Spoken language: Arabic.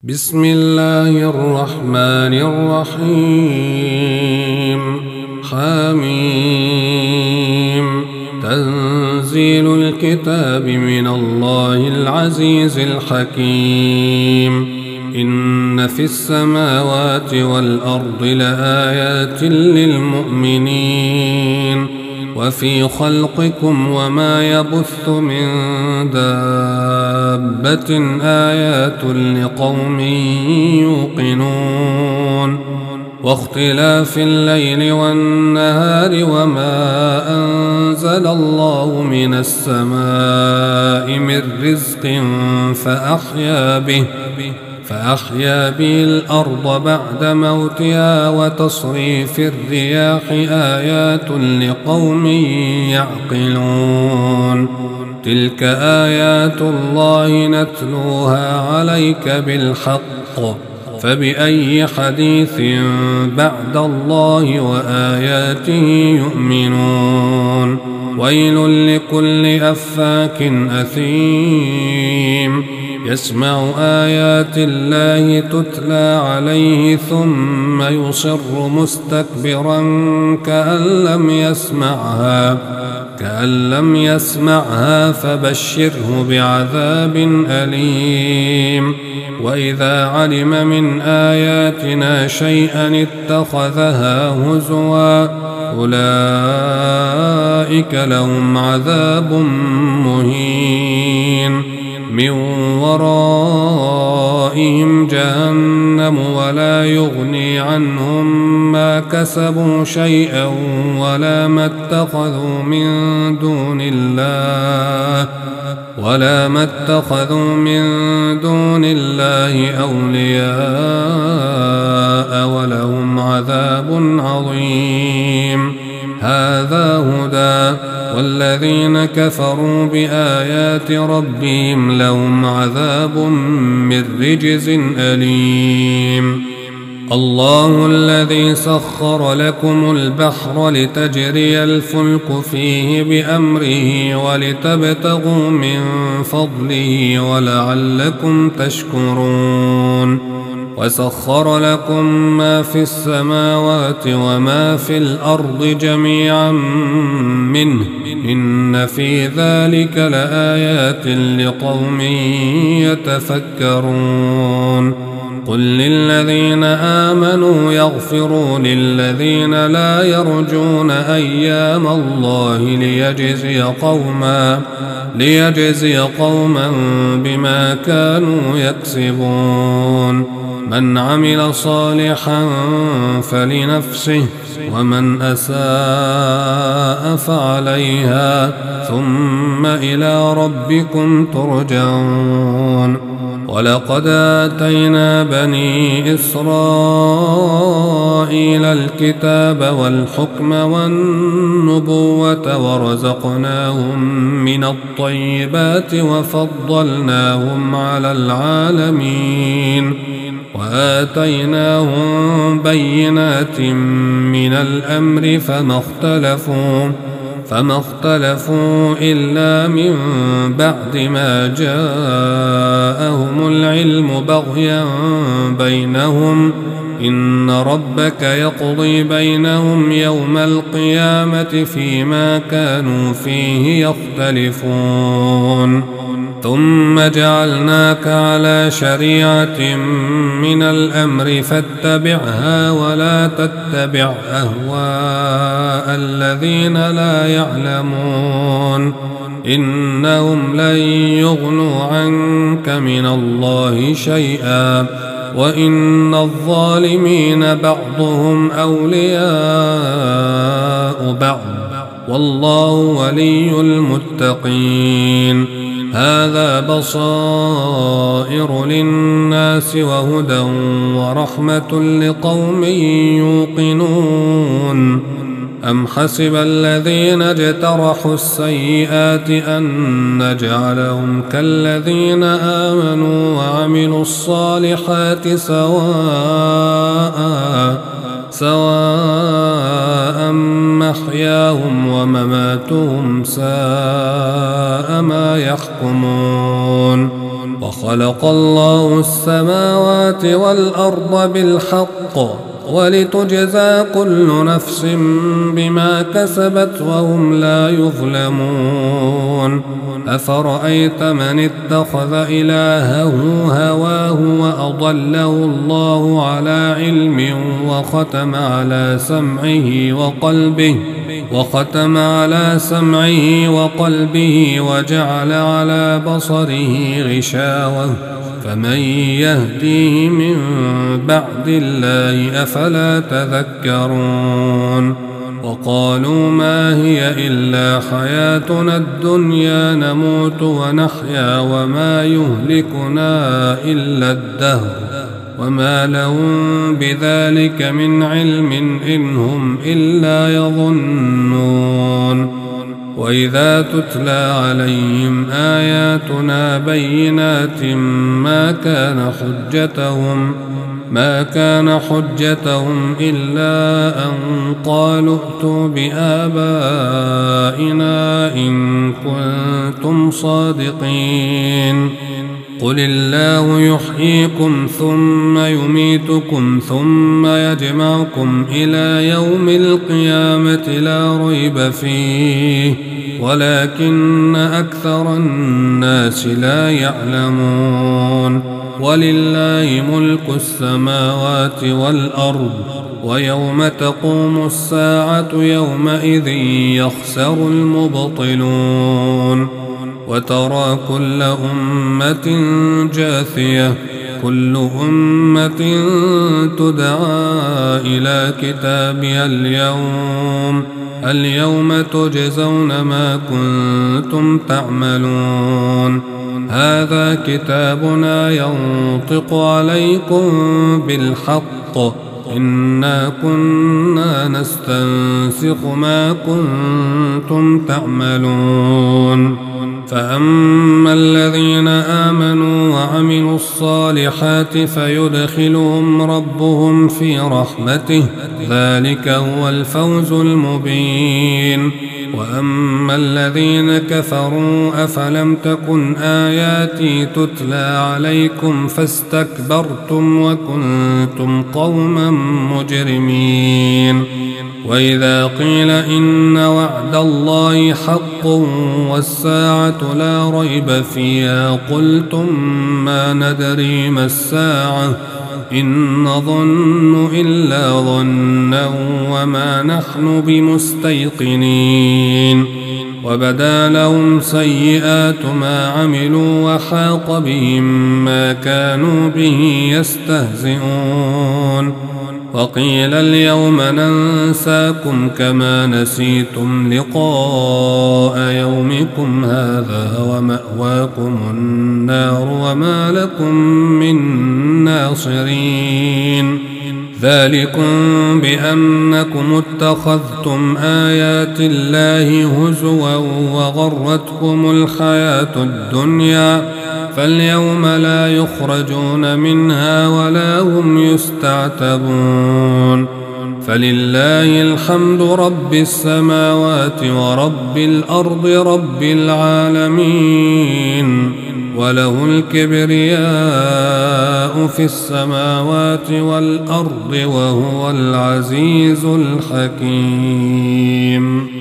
بسم الله الرحمن الرحيم. حميم. تنزيل الكتاب من الله العزيز الحكيم. إن في السماوات والأرض لآيات للمؤمنين وفي خلقكم وما يبث من دابة آيات لقوم يوقنون واختلاف الليل والنهار وما أنزل الله من السماء من رزق فأحيا به الأرض بعد موتها وتصريف الرياح آيات لقوم يعقلون. تلك آيات الله نتلوها عليك بالحق فبأي حديث بعد الله وآياته يؤمنون. ويل لكل أفاك أثيم يسمع آيات الله تتلى عليه ثم يصر مستكبرا كأن لم يسمعها فبشره بعذاب أليم. وإذا علم من آياتنا شيئا اتخذها هزوا أولئك لهم عذاب مهين من ورائهم جهنم ولا يغني عنهم ما كسبوا شيئا ولا ما اتخذوا من دون الله أولياء ولهم عذاب عظيم. هذا هدى والذين كفروا بآيات ربهم لهم عذاب من رجز أليم. الله الذي سخر لكم البحر لتجري الفلك فيه بأمره ولتبتغوا من فضله ولعلكم تشكرون. وسخر لكم ما في السماوات وما في الأرض جميعا منه إن في ذلك لآيات لقوم يتفكرون. قل للذين آمنوا يغفروا للذين لا يرجون أيام الله ليجزي قوما بما كانوا يكسبون. من عمل صالحا فلنفسه ومن أساء فعليها ثم إلى ربكم ترجعون. ولقد آتينا بني إسرائيل الكتاب والحكم والنبوة ورزقناهم من الطيبات وفضلناهم على العالمين وآتيناهم بينات من الأمر فما اختلفوا إلا من بعد ما جاءهم العلم بغيا بينهم إن ربك يقضي بينهم يوم القيامة فيما كانوا فيه يختلفون. ثم جعلناك على شريعة من الأمر فاتبعها ولا تتبع أهواء الذين لا يعلمون إنهم لن يغنوا عنك من الله شيئا وإن الظالمين بعضهم أولياء بعض والله ولي المتقين. هذا بصائر للناس وهدى ورحمة لقوم يوقنون. أم حسب الذين اجترحوا السيئات أن نجعلهم كالذين آمنوا وعملوا الصالحات سواء محياهم ومماتهم ساء ما يحكمون. وخلق الله السماوات والأرض بالحق ولتجزى كل نفس بما كسبت وهم لا يظلمون أفرأيت من اتخذ إلهه هواه وأضله الله على علم وختم على سمعه وقلبه وجعل على بصره غشاوة فمن يهديه من بعد الله أفلا تذكرون وقالوا ما هي إلا حياتنا الدنيا نموت ونحيا وما يهلكنا إلا الدهر وما لهم بذلك من علم إن هم إلا يظنون وإذا تتلى عليهم آياتنا بينات ما كان حجتهم إلا أن قالوا ائتوا بآبائنا إن كنتم صادقين قل الله يحييكم ثم يميتكم ثم يجمعكم إلى يوم القيامة لا ريب فيه ولكن أكثر الناس لا يعلمون ولله ملك السماوات والأرض ويوم تقوم الساعة يومئذ يخسر المبطلون وترى كل أمة جاثية كل أمة تدعى إلى كتابها اليوم تجزون ما كنتم تعملون هذا كتابنا ينطق عليكم بالحق إنا كنا نستنسخ ما كنتم تعملون فأما الذين آمنوا وعملوا الصالحات فيدخلهم ربهم في رحمته ذلك هو الفوز المبين وأما الذين كفروا أفلم تكن آياتي تتلى عليكم فاستكبرتم وكنتم قوما مجرمين وإذا قيل إن وعد الله حق والساعة لا ريب فيها قلتم ما ندري ما الساعة إن نظن إلا ظنا وما نحن بمستيقنين وبدا لهم سيئات ما عملوا وحاق بهم ما كانوا به يستهزئون وقيل اليوم ننساكم كما نسيتم لقاء يومكم هذا ومأواكم النار وما لكم من ناصرين ذلكم بأنكم اتخذتم آيات الله هزوا وغرتكم الحياة الدنيا فاليوم لا يخرجون منها ولا هم يستعتبون فلله الحمد رب السماوات ورب الأرض رب العالمين وله الكبرياء في السماوات والأرض وهو العزيز الحكيم.